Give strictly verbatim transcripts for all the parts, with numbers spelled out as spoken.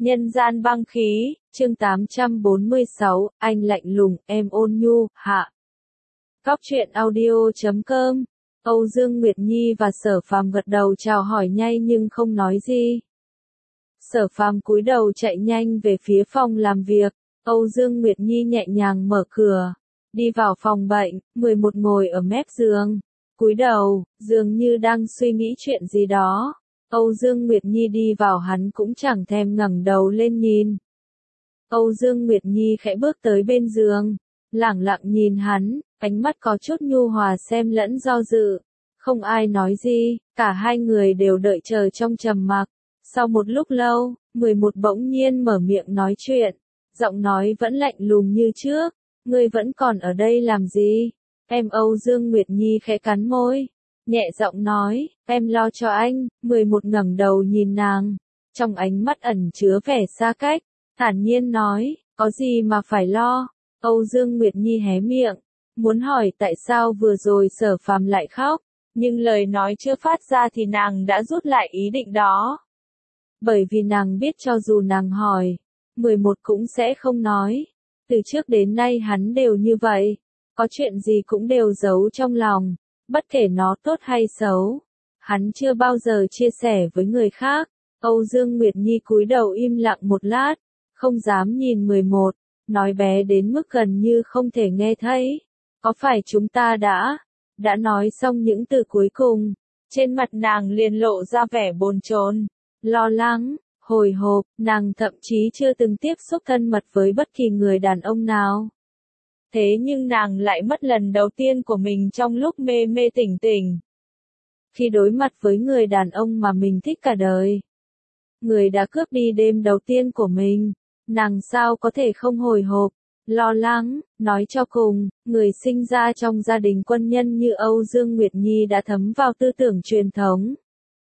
Nhân gian băng khí, chương tám trăm bốn mươi sáu, anh lạnh lùng, em ôn nhu, hạ. Góc truyện audio chấm com. Âu Dương Nguyệt Nhi và Sở Phàm gật đầu chào hỏi nhanh nhưng không nói gì. Sở Phàm cúi đầu chạy nhanh về phía phòng làm việc, Âu Dương Nguyệt Nhi nhẹ nhàng mở cửa, đi vào phòng bệnh, mười một ngồi ở mép giường, cúi đầu, dường như đang suy nghĩ chuyện gì đó. Âu Dương Nguyệt Nhi đi vào hắn cũng chẳng thèm ngẩng đầu lên nhìn. Âu Dương Nguyệt Nhi khẽ bước tới bên giường, lẳng lặng nhìn hắn, ánh mắt có chút nhu hòa xem lẫn do dự. Không ai nói gì, cả hai người đều đợi chờ trong trầm mặc. Sau một lúc lâu, mười một bỗng nhiên mở miệng nói chuyện, giọng nói vẫn lạnh lùng như trước. Ngươi vẫn còn ở đây làm gì? Em Âu Dương Nguyệt Nhi khẽ cắn môi, nhẹ giọng nói, em lo cho anh. Mười một ngẩng đầu nhìn nàng, trong ánh mắt ẩn chứa vẻ xa cách, thản nhiên nói, có gì mà phải lo. Âu Dương Nguyệt Nhi hé miệng, muốn hỏi tại sao vừa rồi Sở Phàm lại khóc, nhưng lời nói chưa phát ra thì nàng đã rút lại ý định đó. Bởi vì nàng biết cho dù nàng hỏi, mười một cũng sẽ không nói. Từ trước đến nay hắn đều như vậy, có chuyện gì cũng đều giấu trong lòng, bất kể nó tốt hay xấu. Hắn chưa bao giờ chia sẻ với người khác. Âu Dương Nguyệt Nhi cúi đầu im lặng một lát, không dám nhìn mười một, nói bé đến mức gần như không thể nghe thấy. Có phải chúng ta đã, đã nói xong những từ cuối cùng, trên mặt nàng liền lộ ra vẻ bồn chồn, lo lắng, hồi hộp, nàng thậm chí chưa từng tiếp xúc thân mật với bất kỳ người đàn ông nào. Thế nhưng nàng lại mất lần đầu tiên của mình trong lúc mê mê tỉnh tỉnh. Khi đối mặt với người đàn ông mà mình thích cả đời, người đã cướp đi đêm đầu tiên của mình, nàng sao có thể không hồi hộp, lo lắng. Nói cho cùng, người sinh ra trong gia đình quân nhân như Âu Dương Nguyệt Nhi đã thấm vào tư tưởng truyền thống.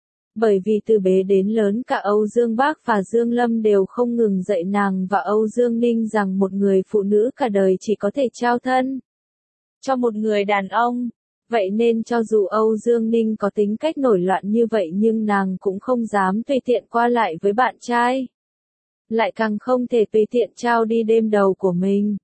Bởi vì từ bé đến lớn cả Âu Dương Bác và Dương Lâm đều không ngừng dạy nàng và Âu Dương Ninh rằng một người phụ nữ cả đời chỉ có thể trao thân cho một người đàn ông. Vậy nên cho dù Âu Dương Ninh có tính cách nổi loạn như vậy nhưng nàng cũng không dám tùy tiện qua lại với bạn trai. Lại càng không thể tùy tiện trao đi đêm đầu của mình.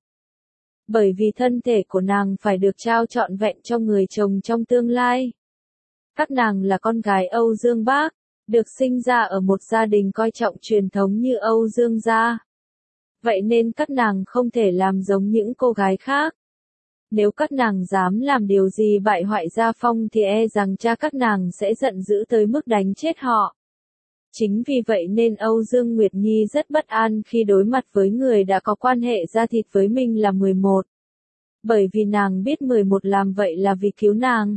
Bởi vì thân thể của nàng phải được trao trọn vẹn cho người chồng trong tương lai. Các nàng là con gái Âu Dương Bác, được sinh ra ở một gia đình coi trọng truyền thống như Âu Dương gia. Vậy nên các nàng không thể làm giống những cô gái khác. Nếu các nàng dám làm điều gì bại hoại gia phong thì e rằng cha các nàng sẽ giận dữ tới mức đánh chết họ. Chính vì vậy nên Âu Dương Nguyệt Nhi rất bất an khi đối mặt với người đã có quan hệ da thịt với mình là mười một. Bởi vì nàng biết mười một làm vậy là vì cứu nàng.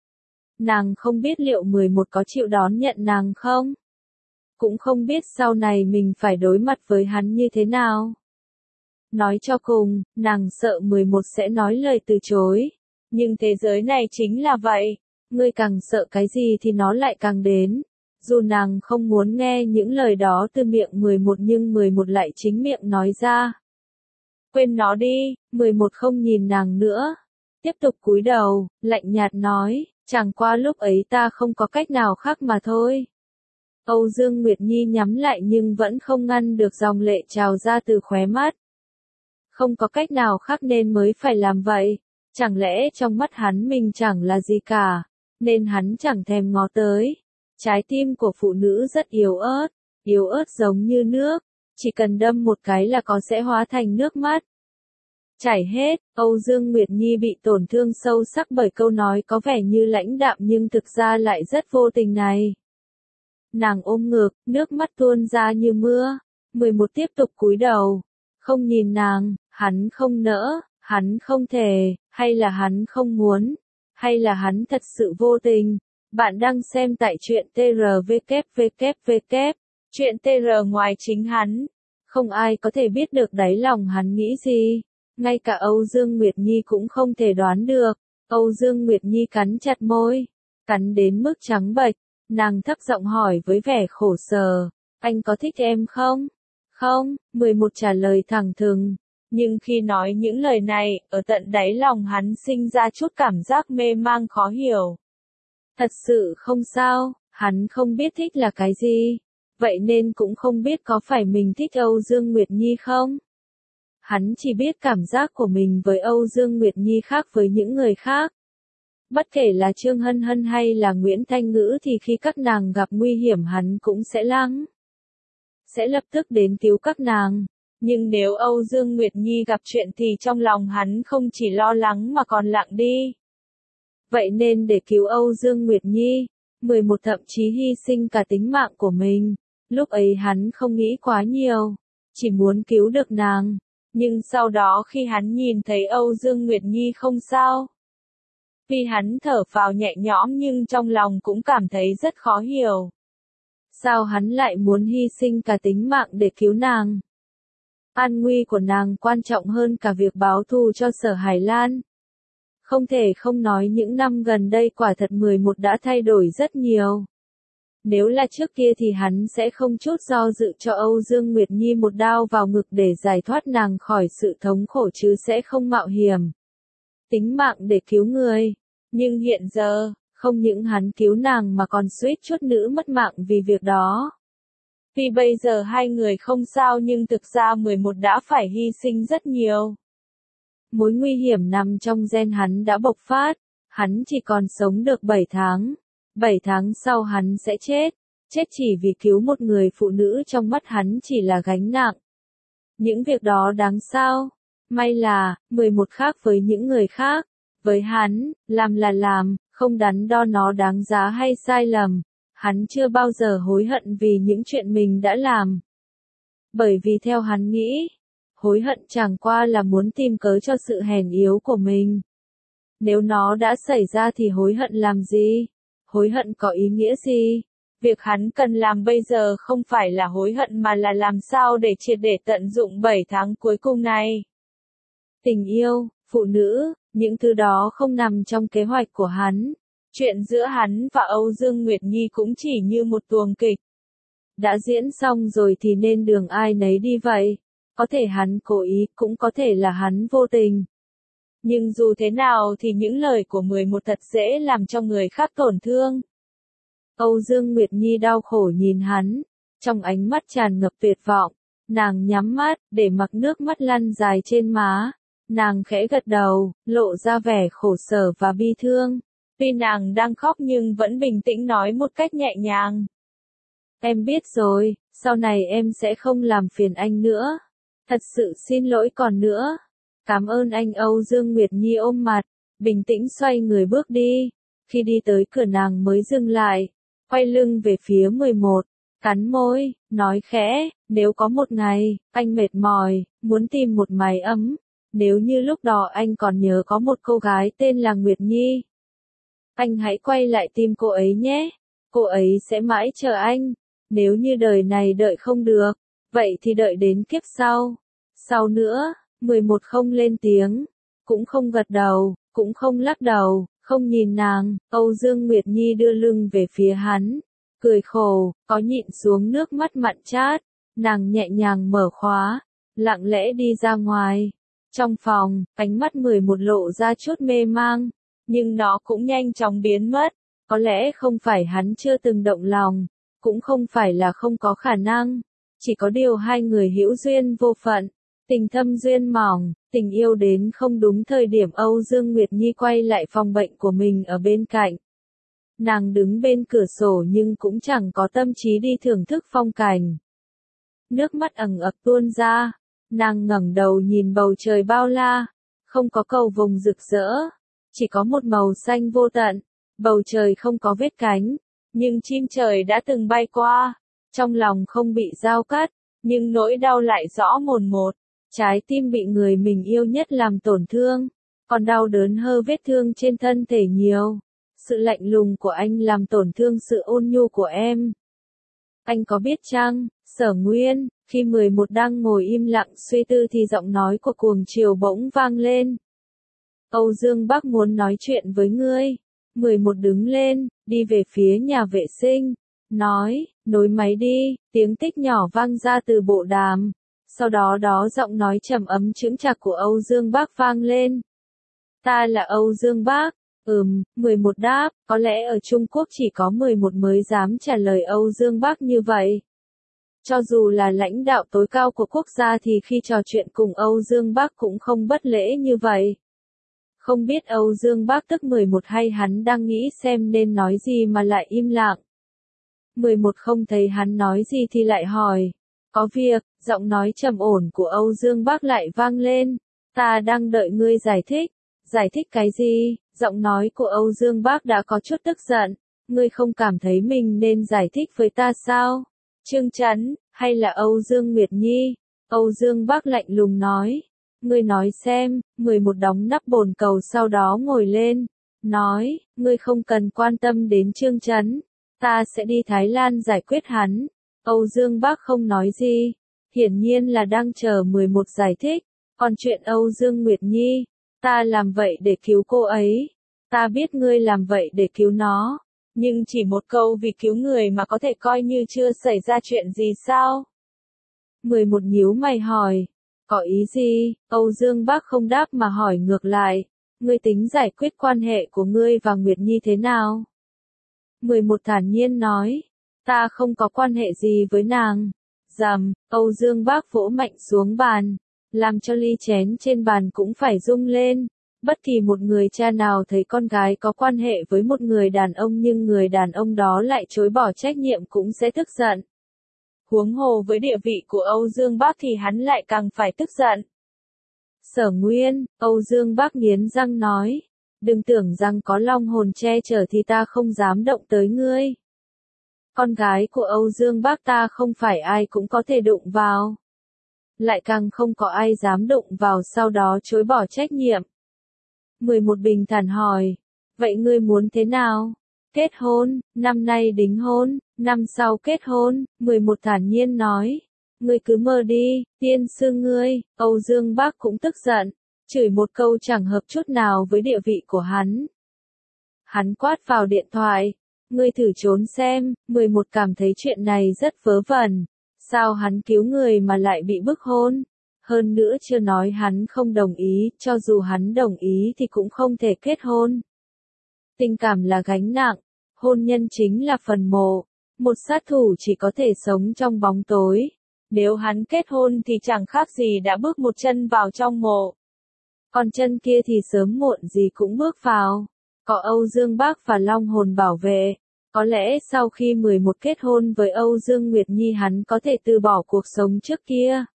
Nàng không biết liệu mười một có chịu đón nhận nàng không? Cũng không biết sau này mình phải đối mặt với hắn như thế nào. Nói cho cùng, nàng sợ mười một sẽ nói lời từ chối. Nhưng thế giới này chính là vậy. Ngươi càng sợ cái gì thì nó lại càng đến. Dù nàng không muốn nghe những lời đó từ miệng mười một nhưng mười một lại chính miệng nói ra. Quên nó đi. Mười một không nhìn nàng nữa. Tiếp tục cúi đầu, lạnh nhạt nói, chẳng qua lúc ấy ta không có cách nào khác mà thôi. Âu Dương Nguyệt Nhi nhắm lại nhưng vẫn không ngăn được dòng lệ trào ra từ khóe mắt. Không có cách nào khác nên mới phải làm vậy. Chẳng lẽ trong mắt hắn mình chẳng là gì cả, nên hắn chẳng thèm ngó tới. Trái tim của phụ nữ rất yếu ớt, yếu ớt giống như nước, chỉ cần đâm một cái là có sẽ hóa thành nước mắt. Chảy hết. Âu Dương Nguyệt Nhi bị tổn thương sâu sắc bởi câu nói có vẻ như lãnh đạm nhưng thực ra lại rất vô tình này. Nàng ôm ngực, nước mắt tuôn ra như mưa. mười một tiếp tục cúi đầu, không nhìn nàng. Hắn không nỡ, hắn không thể, hay là hắn không muốn, hay là hắn thật sự vô tình. Bạn đang xem tại truyện tê rờ vê kép vê kép vê kép, chuyện tê rờ ngoài chính hắn. Không ai có thể biết được đáy lòng hắn nghĩ gì. Ngay cả Âu Dương Nguyệt Nhi cũng không thể đoán được. Âu Dương Nguyệt Nhi cắn chặt môi, cắn đến mức trắng bệch. Nàng thấp giọng hỏi với vẻ khổ sở, anh có thích em không? Không. mười một trả lời thẳng thừng. Nhưng khi nói những lời này, ở tận đáy lòng hắn sinh ra chút cảm giác mê mang khó hiểu. Thật sự không sao, hắn không biết thích là cái gì. vậy nên cũng không biết có phải mình thích Âu Dương Nguyệt Nhi không. Hắn chỉ biết cảm giác của mình với Âu Dương Nguyệt Nhi khác với những người khác. Bất kể là Trương Hân Hân hay là Nguyễn Thanh Ngữ thì khi các nàng gặp nguy hiểm hắn cũng sẽ lắng. Sẽ lập tức đến cứu các nàng. Nhưng nếu Âu Dương Nguyệt Nhi gặp chuyện thì trong lòng hắn không chỉ lo lắng mà còn lặng đi. Vậy nên để cứu Âu Dương Nguyệt Nhi, mười một thậm chí hy sinh cả tính mạng của mình. Lúc ấy hắn không nghĩ quá nhiều, chỉ muốn cứu được nàng. Nhưng sau đó khi hắn nhìn thấy Âu Dương Nguyệt Nhi không sao, vì hắn thở phào nhẹ nhõm nhưng trong lòng cũng cảm thấy rất khó hiểu. Sao hắn lại muốn hy sinh cả tính mạng để cứu nàng? An nguy của nàng quan trọng hơn cả việc báo thù cho Sở Hải Lan. Không thể không nói những năm gần đây quả thật mười một đã thay đổi rất nhiều. Nếu là trước kia thì hắn sẽ không chút do dự cho Âu Dương Nguyệt Nhi một đao vào ngực để giải thoát nàng khỏi sự thống khổ chứ sẽ không mạo hiểm tính mạng để cứu người. Nhưng hiện giờ, không những hắn cứu nàng mà còn suýt chút nữa mất mạng vì việc đó. Vì bây giờ hai người không sao nhưng thực ra mười một đã phải hy sinh rất nhiều. Mối nguy hiểm nằm trong gen hắn đã bộc phát, hắn chỉ còn sống được bảy tháng. bảy tháng sau hắn sẽ chết, chết chỉ vì cứu một người phụ nữ trong mắt hắn chỉ là gánh nặng. Những việc đó đáng sao? May là, mười một khác với những người khác. Với hắn, làm là làm, không đắn đo nó đáng giá hay sai lầm. Hắn chưa bao giờ hối hận vì những chuyện mình đã làm. Bởi vì theo hắn nghĩ, hối hận chẳng qua là muốn tìm cớ cho sự hèn yếu của mình. Nếu nó đã xảy ra thì hối hận làm gì? Hối hận có ý nghĩa gì? Việc hắn cần làm bây giờ không phải là hối hận mà là làm sao để triệt để tận dụng bảy tháng cuối cùng này. Tình yêu, phụ nữ, những thứ đó không nằm trong kế hoạch của hắn. Chuyện giữa hắn và Âu Dương Nguyệt Nhi cũng chỉ như một tuồng kịch. Đã diễn xong rồi thì nên đường ai nấy đi vậy. Có thể hắn cố ý, cũng có thể là hắn vô tình. Nhưng dù thế nào thì những lời của mười một thật dễ làm cho người khác tổn thương. Âu Dương Nguyệt Nhi đau khổ nhìn hắn, trong ánh mắt tràn ngập tuyệt vọng. Nàng nhắm mắt, để mặc nước mắt lăn dài trên má. Nàng khẽ gật đầu, lộ ra vẻ khổ sở và bi thương. Tuy nàng đang khóc nhưng vẫn bình tĩnh nói một cách nhẹ nhàng. Em biết rồi, sau này em sẽ không làm phiền anh nữa. Thật sự xin lỗi còn nữa. Cảm ơn anh. Âu Dương Nguyệt Nhi ôm mặt, bình tĩnh xoay người bước đi. Khi đi tới cửa nàng mới dừng lại, quay lưng về phía mười một, cắn môi, nói khẽ, nếu có một ngày, anh mệt mỏi, muốn tìm một mái ấm. Nếu như lúc đó anh còn nhớ có một cô gái tên là Nguyệt Nhi, anh hãy quay lại tìm cô ấy nhé. Cô ấy sẽ mãi chờ anh. Nếu như đời này đợi không được, vậy thì đợi đến kiếp sau. Sau nữa, mười một không lên tiếng, cũng không gật đầu, cũng không lắc đầu, không nhìn nàng. Âu Dương Nguyệt Nhi đưa lưng về phía hắn, cười khổ, có nhịn xuống nước mắt mặn chát. Nàng nhẹ nhàng mở khóa, lặng lẽ đi ra ngoài. Trong phòng, ánh mắt mười một lộ ra chút mê mang, nhưng nó cũng nhanh chóng biến mất. Có lẽ không phải hắn chưa từng động lòng, cũng không phải là không có khả năng, chỉ có điều hai người hữu duyên vô phận, tình thâm duyên mỏng, tình yêu đến không đúng thời điểm. Âu Dương Nguyệt Nhi quay lại phòng bệnh của mình ở bên cạnh. Nàng đứng bên cửa sổ nhưng cũng chẳng có tâm trí đi thưởng thức phong cảnh. Nước mắt ẩn ực tuôn ra, nàng ngẩng đầu nhìn bầu trời bao la, không có cầu vồng rực rỡ, chỉ có một màu xanh vô tận. Bầu trời không có vết cánh, nhưng chim trời đã từng bay qua. Trong lòng không bị dao cắt, nhưng nỗi đau lại rõ mồn một. Trái tim bị người mình yêu nhất làm tổn thương, còn đau đớn hơn vết thương trên thân thể nhiều. Sự lạnh lùng của anh làm tổn thương sự ôn nhu của em. Anh có biết chăng, Sở Nguyên, khi mười một đang ngồi im lặng suy tư thì giọng nói của cuồng chiều bỗng vang lên. Âu Dương Bác muốn nói chuyện với ngươi. mười một đứng lên, đi về phía nhà vệ sinh, nói, nối máy đi. Tiếng tích nhỏ vang ra từ bộ đàm. Sau đó đó giọng nói trầm ấm chững chạc của Âu Dương Bác vang lên. Ta là Âu Dương Bác. Ừm, mười một đáp, có lẽ ở Trung Quốc chỉ có mười một mới dám trả lời Âu Dương Bác như vậy. Cho dù là lãnh đạo tối cao của quốc gia thì khi trò chuyện cùng Âu Dương Bác cũng không bất lễ như vậy. Không biết Âu Dương Bác tức mười một hay hắn đang nghĩ xem nên nói gì mà lại im lặng. mười một không thấy hắn nói gì thì lại hỏi. Có việc, giọng nói trầm ổn của Âu Dương Bác lại vang lên. Ta đang đợi ngươi giải thích. Giải thích cái gì? Giọng nói của Âu Dương Bác đã có chút tức giận. Ngươi không cảm thấy mình nên giải thích với ta sao? Trương Chấn, hay là Âu Dương Nguyệt Nhi? Âu Dương Bác lạnh lùng nói. Ngươi nói xem, mười một đóng nắp bồn cầu sau đó ngồi lên. Nói, ngươi không cần quan tâm đến Trương Chấn. Ta sẽ đi Thái Lan giải quyết hắn. Âu Dương Bác không nói gì. Hiển nhiên là đang chờ mười một giải thích. Còn chuyện Âu Dương Nguyệt Nhi, ta làm vậy để cứu cô ấy. Ta biết ngươi làm vậy để cứu nó. Nhưng chỉ một câu vì cứu người mà có thể coi như chưa xảy ra chuyện gì sao? mười một nhíu mày hỏi. Có ý gì? Âu Dương Bác không đáp mà hỏi ngược lại. Ngươi tính giải quyết quan hệ của ngươi và Nguyệt Nhi thế nào? mười một thản nhiên nói. Ta không có quan hệ gì với nàng. Rầm, Âu Dương Bác vỗ mạnh xuống bàn. Làm cho ly chén trên bàn cũng phải rung lên. Bất kỳ một người cha nào thấy con gái có quan hệ với một người đàn ông nhưng người đàn ông đó lại chối bỏ trách nhiệm cũng sẽ tức giận. Huống hồ với địa vị của Âu Dương Bác thì hắn lại càng phải tức giận. Sở Nguyên, Âu Dương Bác nghiến răng nói. Đừng tưởng rằng có long hồn che chở thì ta không dám động tới ngươi. Con gái của Âu Dương Bác ta không phải ai cũng có thể đụng vào. Lại càng không có ai dám đụng vào sau đó chối bỏ trách nhiệm. mười một bình thản hỏi. Vậy ngươi muốn thế nào? Kết hôn, năm nay đính hôn, năm sau kết hôn, mười một thản nhiên nói. Ngươi cứ mơ đi, tiên sư ngươi. Âu Dương Bác cũng tức giận. Chửi một câu chẳng hợp chút nào với địa vị của hắn. Hắn quát vào điện thoại. Ngươi thử trốn xem. mười một cảm thấy chuyện này rất vớ vẩn. Sao hắn cứu người mà lại bị bức hôn? Hơn nữa chưa nói hắn không đồng ý, cho dù hắn đồng ý thì cũng không thể kết hôn. Tình cảm là gánh nặng, hôn nhân chính là phần mộ. Một sát thủ chỉ có thể sống trong bóng tối. Nếu hắn kết hôn thì chẳng khác gì đã bước một chân vào trong mộ. Còn chân kia thì sớm muộn gì cũng bước vào. Có Âu Dương Bác và Long Hồn bảo vệ. Có lẽ sau khi mười một kết hôn với Âu Dương Nguyệt Nhi hắn có thể từ bỏ cuộc sống trước kia.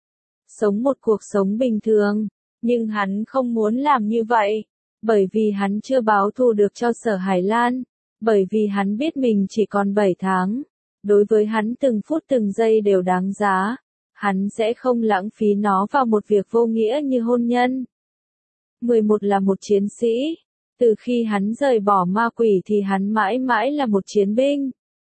Sống một cuộc sống bình thường. Nhưng hắn không muốn làm như vậy. Bởi vì hắn chưa báo thù được cho Sở Hải Lan. Bởi vì hắn biết mình chỉ còn bảy tháng. Đối với hắn từng phút từng giây đều đáng giá. Hắn sẽ không lãng phí nó vào một việc vô nghĩa như hôn nhân. mười một là một chiến sĩ. Từ khi hắn rời bỏ ma quỷ thì hắn mãi mãi là một chiến binh.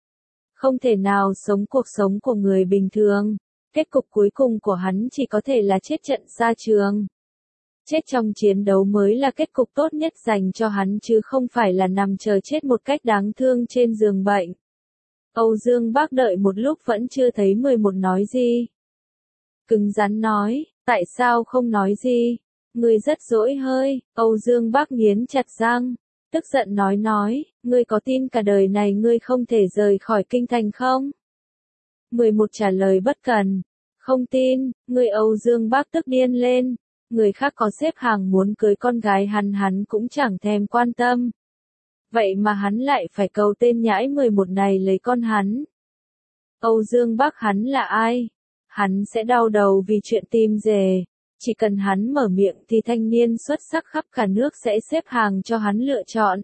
Không thể nào sống cuộc sống của người bình thường. Kết cục cuối cùng của hắn chỉ có thể là chết trận xa trường. Chết trong chiến đấu mới là kết cục tốt nhất dành cho hắn chứ không phải là nằm chờ chết một cách đáng thương trên giường bệnh. Âu Dương Bác đợi một lúc vẫn chưa thấy mười một nói gì. Cứng rắn nói, tại sao không nói gì? Ngươi rất dỗi hơi. Âu Dương Bác nghiến chặt răng. Tức giận nói nói, ngươi có tin cả đời này ngươi không thể rời khỏi kinh thành không? mười một trả lời bất cần. Không tin. Ngươi Âu Dương Bác tức điên lên. Người khác có xếp hàng muốn cưới con gái hắn hắn cũng chẳng thèm quan tâm. Vậy mà hắn lại phải cầu tên nhãi mười một này lấy con hắn. Âu Dương Bác hắn là ai? Hắn sẽ đau đầu vì chuyện tim dề. Chỉ cần hắn mở miệng thì thanh niên xuất sắc khắp cả nước sẽ xếp hàng cho hắn lựa chọn.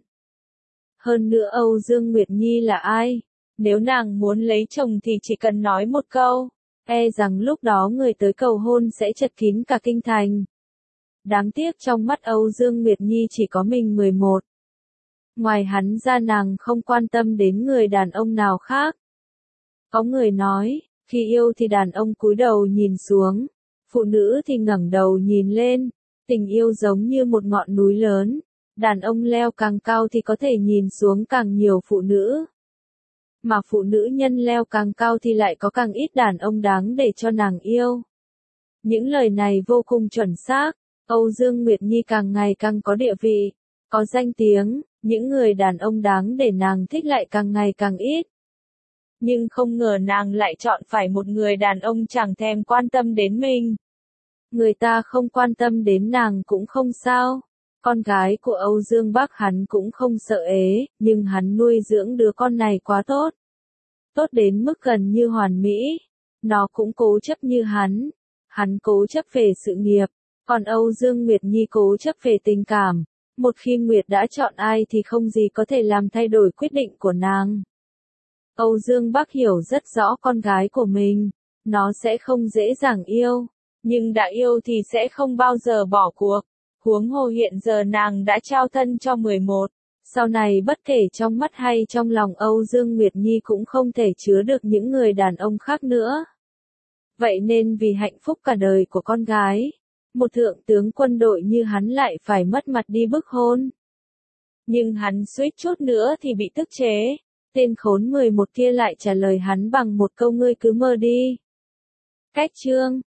Hơn nữa Âu Dương Nguyệt Nhi là ai? Nếu nàng muốn lấy chồng thì chỉ cần nói một câu. E rằng lúc đó người tới cầu hôn sẽ chật kín cả kinh thành. Đáng tiếc trong mắt Âu Dương Nguyệt Nhi chỉ có mình mười một. Ngoài hắn ra nàng không quan tâm đến người đàn ông nào khác. Có người nói, khi yêu thì đàn ông cúi đầu nhìn xuống, phụ nữ thì ngẩng đầu nhìn lên. Tình yêu giống như một ngọn núi lớn, đàn ông leo càng cao thì có thể nhìn xuống càng nhiều phụ nữ. Mà phụ nữ nhân leo càng cao thì lại có càng ít đàn ông đáng để cho nàng yêu. Những lời này vô cùng chuẩn xác. Âu Dương Nguyệt Nhi càng ngày càng có địa vị, có danh tiếng, những người đàn ông đáng để nàng thích lại càng ngày càng ít. Nhưng không ngờ nàng lại chọn phải một người đàn ông chẳng thèm quan tâm đến mình. Người ta không quan tâm đến nàng cũng không sao. Con gái của Âu Dương Bắc hắn cũng không sợ ế, nhưng hắn nuôi dưỡng đứa con này quá tốt. Tốt đến mức gần như hoàn mỹ. Nó cũng cố chấp như hắn. Hắn cố chấp về sự nghiệp, còn Âu Dương Nguyệt Nhi cố chấp về tình cảm. Một khi Nguyệt đã chọn ai thì không gì có thể làm thay đổi quyết định của nàng. Âu Dương Bắc hiểu rất rõ con gái của mình. Nó sẽ không dễ dàng yêu. Nhưng đã yêu thì sẽ không bao giờ bỏ cuộc. Huống hồ hiện giờ nàng đã trao thân cho mười một. Sau này bất kể trong mắt hay trong lòng Âu Dương Nguyệt Nhi cũng không thể chứa được những người đàn ông khác nữa. Vậy nên vì hạnh phúc cả đời của con gái, một thượng tướng quân đội như hắn lại phải mất mặt đi bức hôn. Nhưng hắn suýt chút nữa thì bị tức chế. Tên khốn mười một kia lại trả lời hắn bằng một câu ngươi cứ mơ đi. Cách chương